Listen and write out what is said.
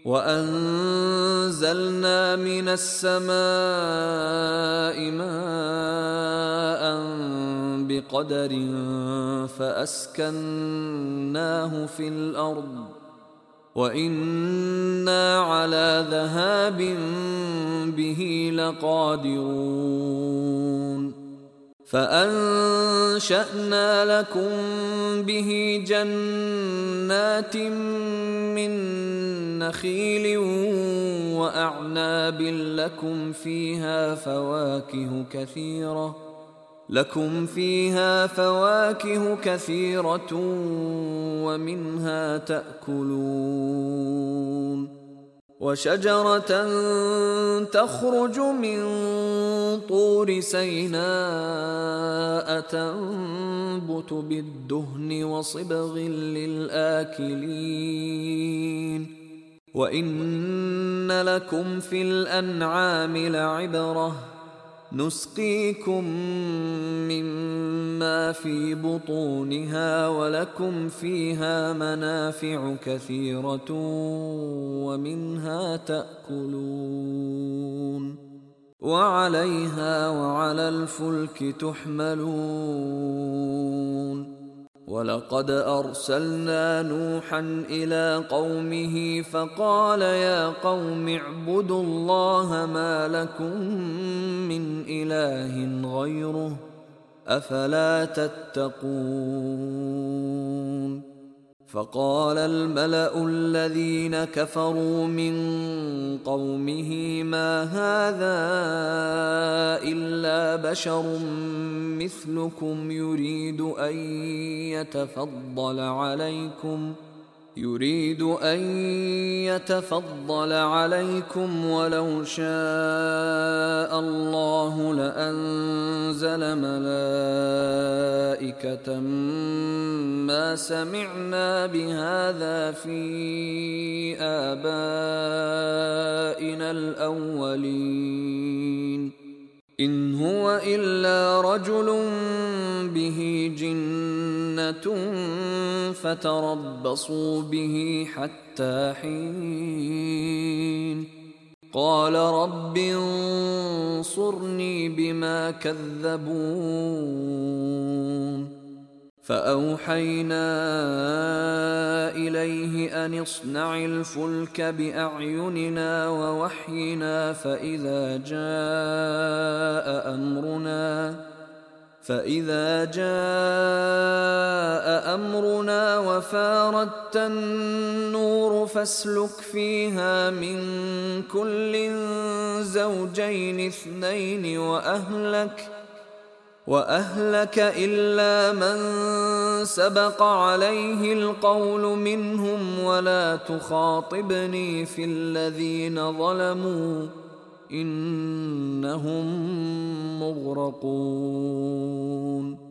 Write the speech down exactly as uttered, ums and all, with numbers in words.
وأنزلنا من السماء ماء بقدر فأسكناه في الأرض وإنا على ذهاب به لقادرون فأنشأنا لكم به جنات من نخيل وأعناب لكم فيها فواكه كثيرة لكم فيها فواكه كثيرة ومنها تأكلون وشجرة تخرج من طور سيناء تنبت بالدهن وصبغ للآكلين وإن لكم في الأنعام لعبرة نسقيكم مما في بطونها ولكم فيها منافع كثيرة ومنها تأكلون وعليها وعلى الفلك تحملون ولقد أرسلنا نوحا إلى قومه فقال يا قوم اعبدوا الله ما لكم من إله غيره أفلا تتقون فقال الملأ الذين كفروا من قومه ما هذا إلا بشر مثلكم يريد أن يتفضل عليكم يريد أن يتفضل عليكم ولو شاء الله لأنزل ملائكة ما سمعنا بهذا في آبائنا الأولين إن هو إلا رجل به جنة فتربصوا به حتى حين قال رب انصرني بما كذبون فأوحينا إليه أن اصنع الفلك بأعيننا ووحينا فإذا جاء أمرنا فإذا جاء أمرنا وفاردت النور فاسلك فيها من كل زوجين اثنين وأهلك وأهلك إلا من سبق عليه القول منهم ولا تخاطبني في الذين ظلموا إنهم مغرقون